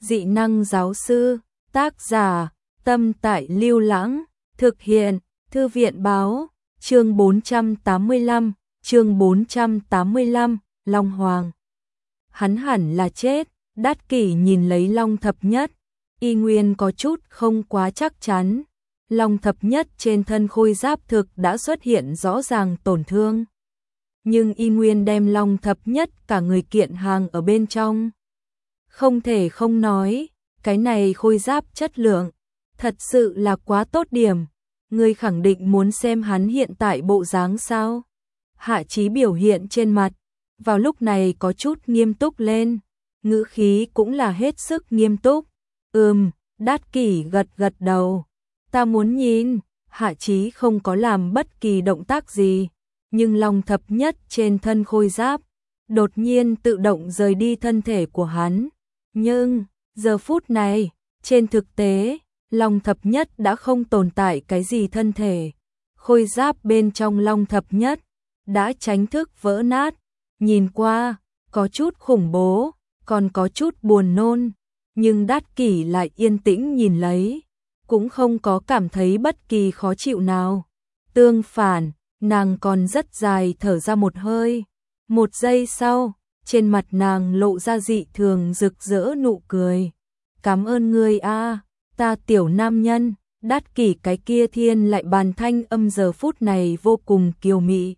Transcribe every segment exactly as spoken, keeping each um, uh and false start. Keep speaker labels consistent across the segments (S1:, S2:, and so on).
S1: dị năng giáo sư, tác giả, Tâm Tại Lưu Lãng, thực hiện, Thư viện báo, chương bốn trăm tám mươi lăm, chương bốn trăm tám mươi lăm, Long Hoàng. Hắn hẳn là chết, Đát Kỷ nhìn lấy Long Thập Nhất, y nguyên có chút không quá chắc chắn. Long Thập Nhất trên thân khôi giáp thực đã xuất hiện rõ ràng tổn thương. Nhưng y nguyên đem Long Thập Nhất cả người kiện hàng ở bên trong. Không thể không nói, cái này khôi giáp chất lượng, thật sự là quá tốt điểm. Ngươi khẳng định muốn xem hắn hiện tại bộ dáng sao? Hạ Chí biểu hiện trên mặt, vào lúc này có chút nghiêm túc lên, ngữ khí cũng là hết sức nghiêm túc. Ừm, Đát Kỷ gật gật đầu. Ta muốn nhìn. Hạ Chí không có làm bất kỳ động tác gì, nhưng Long Thập Nhất trên thân khôi giáp đột nhiên tự động rời đi thân thể của hắn. Nhưng, giờ phút này, trên thực tế, Long Thập Nhất đã không tồn tại cái gì thân thể. Khôi giáp bên trong Long Thập Nhất đã chính thức vỡ nát, nhìn qua, có chút khủng bố, còn có chút buồn nôn. Nhưng Đát Kỷ lại yên tĩnh nhìn lấy, cũng không có cảm thấy bất kỳ khó chịu nào. Tương phản, nàng còn rất dài thở ra một hơi. Một giây sau, trên mặt nàng lộ ra dị thường rực rỡ nụ cười. Cảm ơn ngươi a, ta tiểu nam nhân. Đát Kỷ cái kia thiên lại bàn thanh âm giờ phút này vô cùng kiều mị.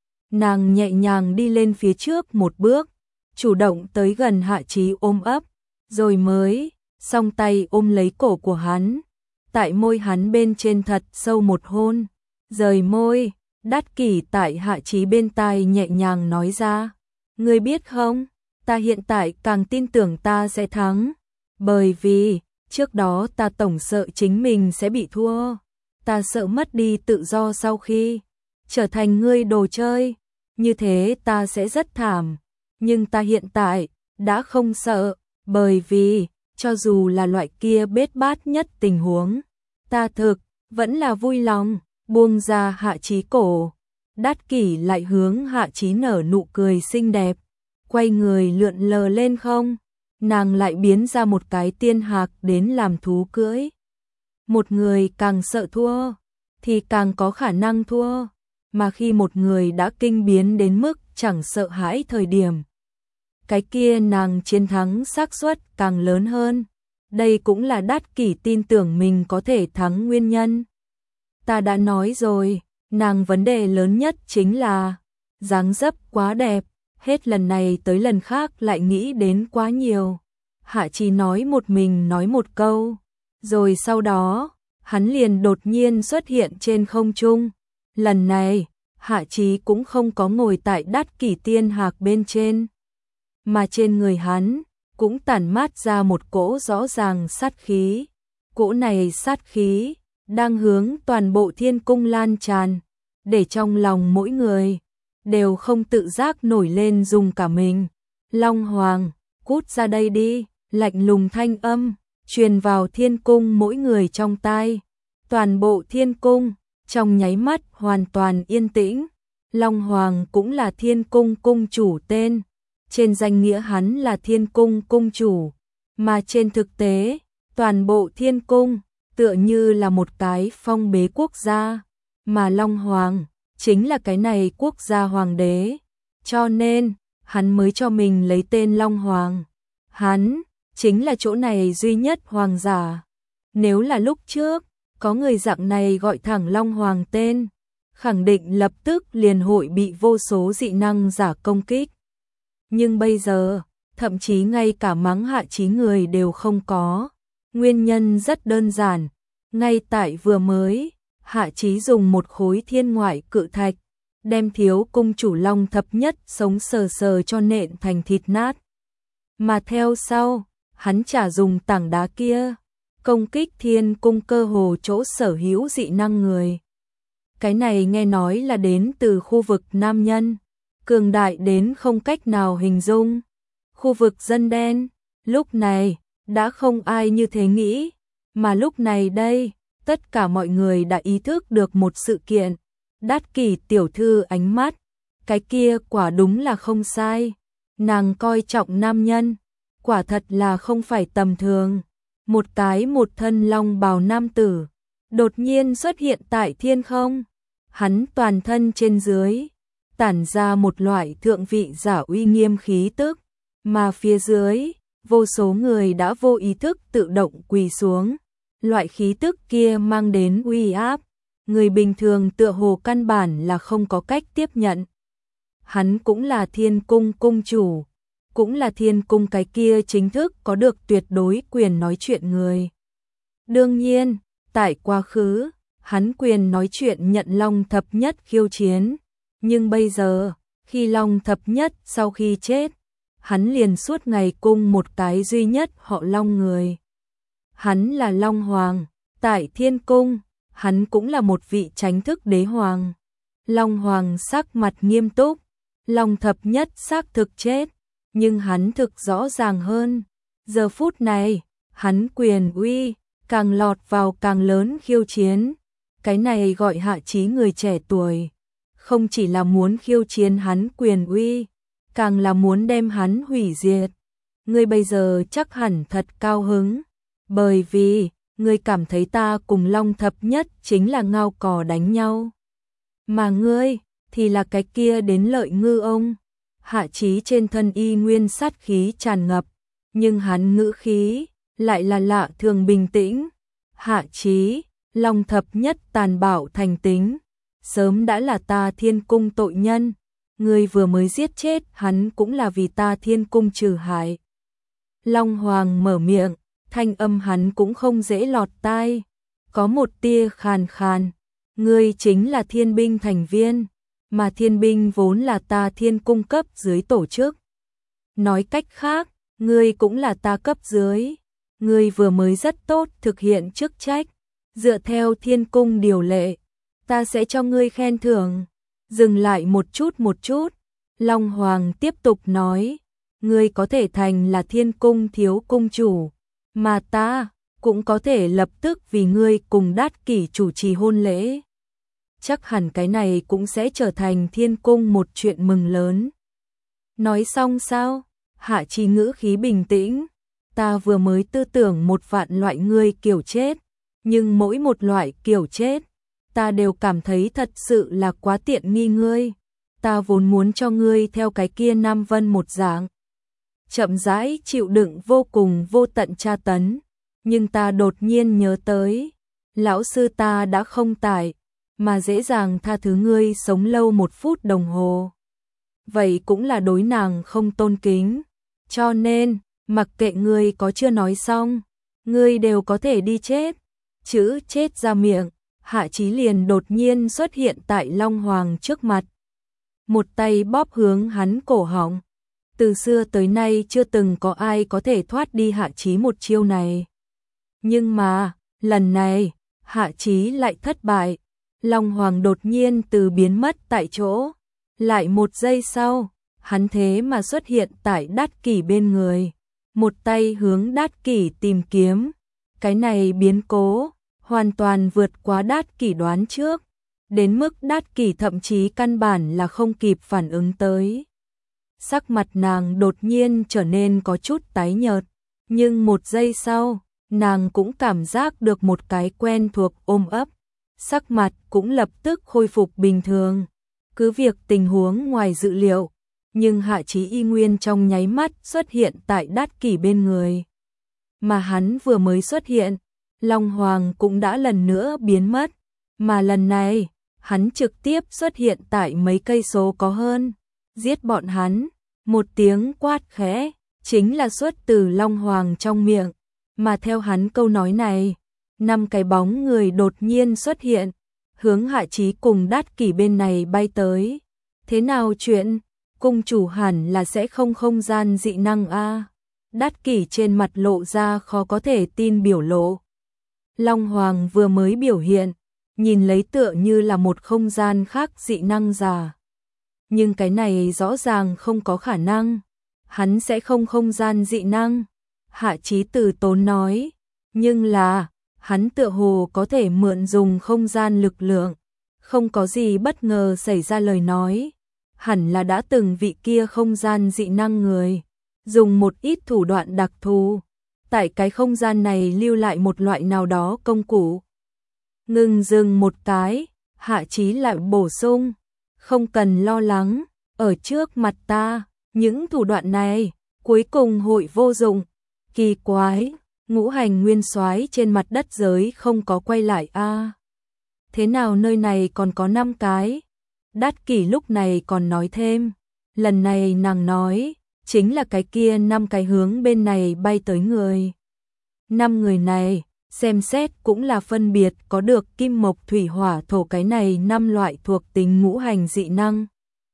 S1: Nàng nhẹ nhàng đi lên phía trước một bước, chủ động tới gần Hạ Chí ôm ấp, rồi mới song tay ôm lấy cổ của hắn, tại môi hắn bên trên thật sâu một hôn. Rời môi, Đát Kỷ tại Hạ Chí bên tai nhẹ nhàng nói ra, ngươi biết không, ta hiện tại càng tin tưởng ta sẽ thắng, bởi vì trước đó ta tổng sợ chính mình sẽ bị thua, ta sợ mất đi tự do sau khi trở thành ngươi đồ chơi, như thế ta sẽ rất thảm, nhưng ta hiện tại đã không sợ, bởi vì cho dù là loại kia bết bát nhất tình huống, ta thực vẫn là vui lòng buông ra Hạ Chí cổ. Đát Kỷ lại hướng Hạ Chí nở nụ cười xinh đẹp, quay người lượn lờ lên không, nàng lại biến ra một cái tiên hạc đến làm thú cưỡi. Một người càng sợ thua, thì càng có khả năng thua, mà khi một người đã kinh biến đến mức chẳng sợ hãi thời điểm, cái kia nàng chiến thắng xác suất càng lớn hơn. Đây cũng là Đát Kỷ tin tưởng mình có thể thắng nguyên nhân. Ta đã nói rồi, nàng vấn đề lớn nhất chính là dáng dấp quá đẹp, hết lần này tới lần khác lại nghĩ đến quá nhiều. Hạ Chí nói một mình nói một câu, rồi sau đó, hắn liền đột nhiên xuất hiện trên không trung. Lần này, Hạ Chí cũng không có ngồi tại Đát Kỷ tiên hạc bên trên, mà trên người hắn cũng tản mát ra một cỗ rõ ràng sát khí. Cỗ này sát khí đang hướng toàn bộ thiên cung lan tràn, để trong lòng mỗi người đều không tự giác nổi lên dùng cả mình. Long Hoàng, cút ra đây đi, lạnh lùng thanh âm truyền vào thiên cung mỗi người trong tai. Toàn bộ thiên cung trong nháy mắt hoàn toàn yên tĩnh. Long Hoàng cũng là thiên cung cung chủ tên, trên danh nghĩa hắn là thiên cung cung chủ, mà trên thực tế, toàn bộ thiên cung tựa như là một cái phong bế quốc gia, mà Long Hoàng chính là cái này quốc gia hoàng đế, cho nên hắn mới cho mình lấy tên Long Hoàng. Hắn chính là chỗ này duy nhất hoàng giả. Nếu là lúc trước có người dạng này gọi thẳng Long Hoàng tên, khẳng định lập tức liền hội bị vô số dị năng giả công kích. Nhưng bây giờ, thậm chí ngay cả mắng Hạ Chí người đều không có. Nguyên nhân rất đơn giản, ngay tại vừa mới, Hạ Chí dùng một khối thiên ngoại cự thạch, đem thiếu cung chủ Long Thập Nhất sống sờ sờ cho nện thành thịt nát. Mà theo sau, hắn trả dùng tảng đá kia, công kích thiên cung cơ hồ chỗ sở hữu dị năng người. Cái này nghe nói là đến từ khu vực nam nhân, cường đại đến không cách nào hình dung. Khu vực dân đen, lúc này, đã không ai như thế nghĩ, mà lúc này đây, tất cả mọi người đã ý thức được một sự kiện. Đát Kỷ tiểu thư ánh mắt, cái kia quả đúng là không sai. Nàng coi trọng nam nhân, quả thật là không phải tầm thường. Một cái một thân long bào nam tử, đột nhiên xuất hiện tại thiên không. Hắn toàn thân trên dưới, tản ra một loại thượng vị giả uy nghiêm khí tức, mà phía dưới, vô số người đã vô ý thức tự động quỳ xuống. Loại khí tức kia mang đến uy áp, người bình thường tựa hồ căn bản là không có cách tiếp nhận. Hắn cũng là Thiên Cung cung chủ, cũng là Thiên Cung cái kia chính thức có được tuyệt đối quyền nói chuyện người. Đương nhiên, tại quá khứ, hắn quyền nói chuyện nhận Long Thập Nhất khiêu chiến, nhưng bây giờ, khi Long Thập Nhất sau khi chết, hắn liền suốt ngày cung một cái duy nhất họ Long người. Hắn là Long Hoàng, tại Thiên Cung, hắn cũng là một vị chánh thức đế hoàng. Long Hoàng sắc mặt nghiêm túc, Long Thập Nhất xác thực chết, nhưng hắn thực rõ ràng hơn. Giờ phút này, hắn quyền uy, càng lọt vào càng lớn khiêu chiến. Cái này gọi Hạ Chí người trẻ tuổi, không chỉ là muốn khiêu chiến hắn quyền uy, càng là muốn đem hắn hủy diệt. Ngươi bây giờ chắc hẳn thật cao hứng, bởi vì, ngươi cảm thấy ta cùng Long Thập Nhất chính là ngao cò đánh nhau. Mà ngươi, thì là cái kia đến lợi ngư ông. Hạ Chí trên thân y nguyên sát khí tràn ngập, nhưng hắn ngữ khí, lại là lạ thường bình tĩnh. Hạ Chí, Long Thập Nhất tàn bạo thành tính, sớm đã là ta Thiên Cung tội nhân, ngươi vừa mới giết chết hắn cũng là vì ta Thiên Cung trừ hại. Long Hoàng mở miệng, thanh âm hắn cũng không dễ lọt tai, có một tia khàn khàn. Ngươi chính là thiên binh thành viên, mà thiên binh vốn là ta Thiên Cung cấp dưới tổ chức. Nói cách khác, ngươi cũng là ta cấp dưới. Ngươi vừa mới rất tốt thực hiện chức trách, dựa theo Thiên Cung điều lệ, ta sẽ cho ngươi khen thưởng. Dừng lại một chút một chút, Long Hoàng tiếp tục nói, ngươi có thể thành là Thiên Cung thiếu cung chủ, mà ta cũng có thể lập tức vì ngươi cùng Đát Kỷ chủ trì hôn lễ. Chắc hẳn cái này cũng sẽ trở thành Thiên Cung một chuyện mừng lớn. Nói xong sao? Hạ Chí ngữ khí bình tĩnh, ta vừa mới tư tưởng một vạn loại ngươi kiểu chết, nhưng mỗi một loại kiểu chết, ta đều cảm thấy thật sự là quá tiện nghi ngươi. Ta vốn muốn cho ngươi theo cái kia Nam Vân một dạng, chậm rãi chịu đựng vô cùng vô tận tra tấn, nhưng ta đột nhiên nhớ tới, lão sư ta đã không tại, mà dễ dàng tha thứ ngươi sống lâu một phút đồng hồ. Vậy cũng là đối nàng không tôn kính, cho nên, mặc kệ ngươi có chưa nói xong, ngươi đều có thể đi chết. Chữ chết ra miệng, Hạ Chí liền đột nhiên xuất hiện tại Long Hoàng trước mặt. Một tay bóp hướng hắn cổ họng. Từ xưa tới nay chưa từng có ai có thể thoát đi Hạ Chí một chiêu này. Nhưng mà, lần này, Hạ Chí lại thất bại. Long Hoàng đột nhiên từ biến mất tại chỗ. Lại một giây sau, hắn thế mà xuất hiện tại Đát Kỷ bên người. Một tay hướng Đát Kỷ tìm kiếm. Cái này biến cố, hoàn toàn vượt quá Đát Kỷ đoán trước. Đến mức Đát Kỷ thậm chí căn bản là không kịp phản ứng tới. Sắc mặt nàng đột nhiên trở nên có chút tái nhợt. Nhưng một giây sau, nàng cũng cảm giác được một cái quen thuộc ôm ấp. Sắc mặt cũng lập tức khôi phục bình thường. Cứ việc tình huống ngoài dự liệu, nhưng Hạ Chí y nguyên trong nháy mắt xuất hiện tại Đát Kỷ bên người. Mà hắn vừa mới xuất hiện, Long Hoàng cũng đã lần nữa biến mất, mà lần này, hắn trực tiếp xuất hiện tại mấy cây số có hơn, giết bọn hắn. Một tiếng quát khẽ, chính là xuất từ Long Hoàng trong miệng, mà theo hắn câu nói này, năm cái bóng người đột nhiên xuất hiện, hướng Hạ Chí cùng Đát Kỷ bên này bay tới. Thế nào chuyện? Cung chủ hẳn là sẽ không không gian dị năng a. Đát Kỷ trên mặt lộ ra khó có thể tin biểu lộ. Long Hoàng vừa mới biểu hiện, nhìn lấy tựa như là một không gian khác dị năng giả. Nhưng cái này rõ ràng không có khả năng. Hắn sẽ không không gian dị năng. Hạ Chí từ tốn nói. Nhưng là, hắn tựa hồ có thể mượn dùng không gian lực lượng. Không có gì bất ngờ xảy ra lời nói. Hẳn là đã từng vị kia không gian dị năng người. dùng một ít thủ đoạn đặc thù, tại cái không gian này lưu lại một loại nào đó công cụ. Ngừng dừng một cái, Hạ Chí lại bổ sung, không cần lo lắng, ở trước mặt ta, những thủ đoạn này cuối cùng hội vô dụng. Kỳ quái, ngũ hành nguyên soái trên mặt đất giới không có quay lại a. À, thế nào nơi này còn có năm cái? Đát Kỷ lúc này còn nói thêm, lần này nàng nói, chính là cái kia năm cái hướng bên này bay tới người. Năm người này, xem xét cũng là phân biệt có được kim mộc thủy hỏa thổ cái này năm loại thuộc tính ngũ hành dị năng.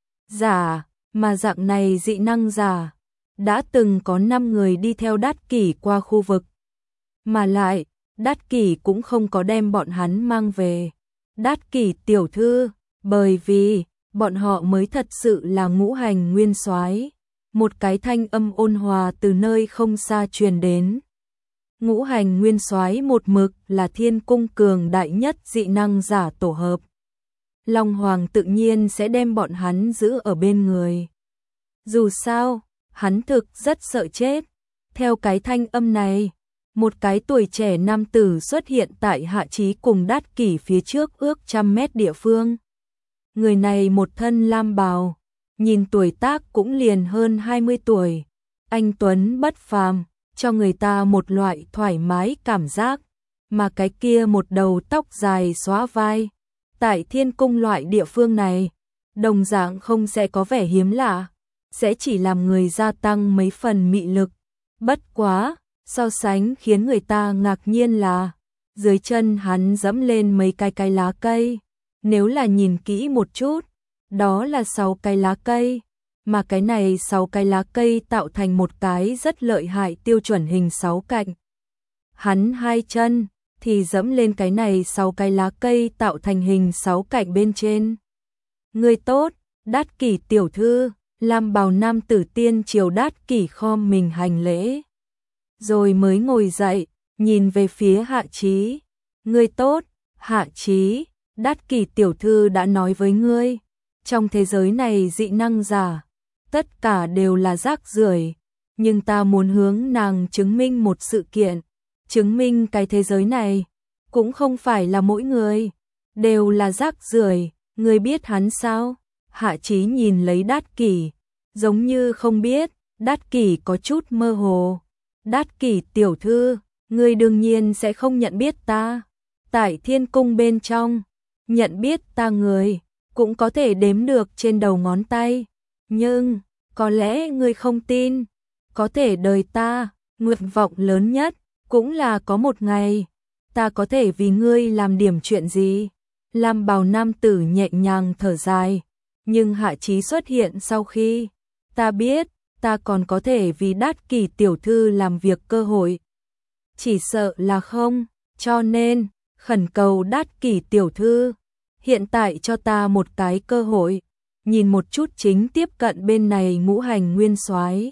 S1: Giả, mà dạng này dị năng giả, đã từng có năm người đi theo Đát Kỷ qua khu vực. Mà lại, Đát Kỷ cũng không có đem bọn hắn mang về. Đát Kỷ tiểu thư, bởi vì, bọn họ mới thật sự là ngũ hành nguyên soái. Một cái thanh âm ôn hòa từ nơi không xa truyền đến. Ngũ hành nguyên soái một mực là thiên cung cường đại nhất dị năng giả tổ hợp. Long Hoàng tự nhiên sẽ đem bọn hắn giữ ở bên người. Dù sao, hắn thực rất sợ chết. Theo cái thanh âm này, một cái tuổi trẻ nam tử xuất hiện tại Hạ Chí cùng Đát Kỷ phía trước ước trăm mét địa phương. Người này một thân lam bào, nhìn tuổi tác cũng liền hơn hai mươi tuổi. Anh tuấn bất phàm, cho người ta một loại thoải mái cảm giác, mà cái kia một đầu tóc dài xóa vai. Tại thiên cung loại địa phương này, đồng dạng không sẽ có vẻ hiếm lạ, sẽ chỉ làm người gia tăng mấy phần mị lực. Bất quá, so sánh khiến người ta ngạc nhiên là, dưới chân hắn dẫm lên mấy cái cái lá cây. Nếu là nhìn kỹ một chút, đó là sáu cái lá cây, mà cái này sáu cái lá cây tạo thành một cái rất lợi hại tiêu chuẩn hình sáu cạnh. Hắn hai chân thì dẫm lên cái này sáu cái lá cây tạo thành hình sáu cạnh bên trên. Người tốt, Đát Kỷ tiểu thư, lam bào nam tử tiên triều Đát Kỷ khom mình hành lễ. Rồi mới ngồi dậy, nhìn về phía Hạ Chí. Người tốt, Hạ Chí, Đát Kỷ tiểu thư đã nói với ngươi, trong thế giới này dị năng giả, tất cả đều là rác rưởi, nhưng ta muốn hướng nàng chứng minh một sự kiện, chứng minh cái thế giới này cũng không phải là mỗi người đều là rác rưởi. Ngươi biết hắn sao? Hạ Chí nhìn lấy Đát Kỷ, giống như không biết. Đát Kỷ có chút mơ hồ. Đát Kỷ tiểu thư, ngươi đương nhiên sẽ không nhận biết ta. Tại thiên cung bên trong, nhận biết ta người cũng có thể đếm được trên đầu ngón tay. Nhưng, có lẽ ngươi không tin, có thể đời ta, nguyện vọng lớn nhất cũng là có một ngày ta có thể vì ngươi làm điểm chuyện gì. Lam bào nam tử nhẹ nhàng thở dài, nhưng Hạ Chí xuất hiện sau khi ta biết ta còn có thể vì Đát Kỷ tiểu thư làm việc cơ hội, chỉ sợ là không, cho nên khẩn cầu Đát Kỷ tiểu thư hiện tại cho ta một cái cơ hội, nhìn một chút chính tiếp cận bên này ngũ hành nguyên soái.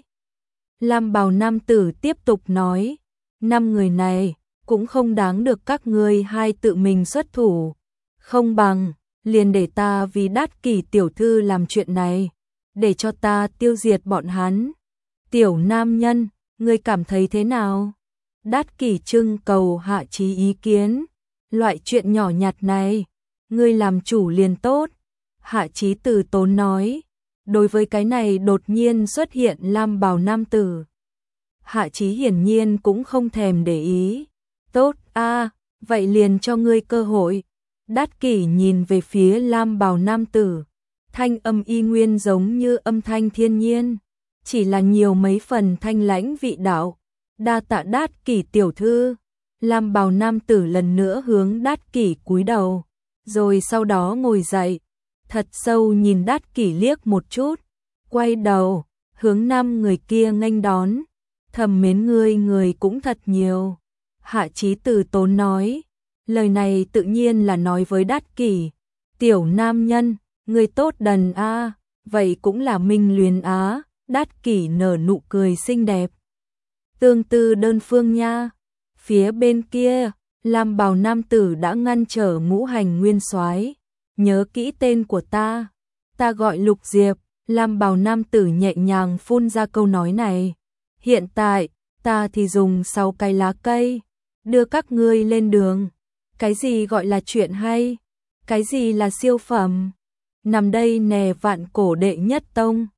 S1: Lam bào nam tử tiếp tục nói, năm người này cũng không đáng được các ngươi hai tự mình xuất thủ, không bằng liền để ta vì Đát Kỷ tiểu thư làm chuyện này, để cho ta tiêu diệt bọn hắn. Tiểu nam nhân, ngươi cảm thấy thế nào? Đát Kỷ trưng cầu Hạ Chí ý kiến, loại chuyện nhỏ nhặt này, ngươi làm chủ liền tốt. Hạ Chí từ tốn nói, đối với cái này đột nhiên xuất hiện lam bào nam tử, Hạ Chí hiển nhiên cũng không thèm để ý. Tốt a, vậy liền cho ngươi cơ hội. Đát Kỷ nhìn về phía lam bào nam tử, thanh âm y nguyên giống như âm thanh thiên nhiên, chỉ là nhiều mấy phần thanh lãnh vị đạo. Đa tạ Đát Kỷ tiểu thư. Lam bào nam tử lần nữa hướng Đát Kỷ cúi đầu, rồi sau đó ngồi dậy, thật sâu nhìn Đát Kỷ liếc một chút, quay đầu hướng năm người kia nghênh đón. Thầm mến ngươi người cũng thật nhiều. Hạ Chí từ tốn nói, lời này tự nhiên là nói với Đát Kỷ. Tiểu nam nhân, ngươi tốt đần a, vậy cũng là minh luyến á. Đát Kỷ nở nụ cười xinh đẹp. Tương tư đơn phương nha. Phía bên kia, lam bào nam tử đã ngăn trở ngũ hành nguyên soái. Nhớ kỹ tên của ta, ta gọi Lục Diệp. Lam bào nam tử nhẹ nhàng phun ra câu nói này, Hiện tại, ta thì dùng sáu cái lá cây, đưa các ngươi lên đường. Cái gì gọi là chuyện hay? Cái gì là siêu phẩm? Nằm đây nè vạn cổ đệ nhất tông.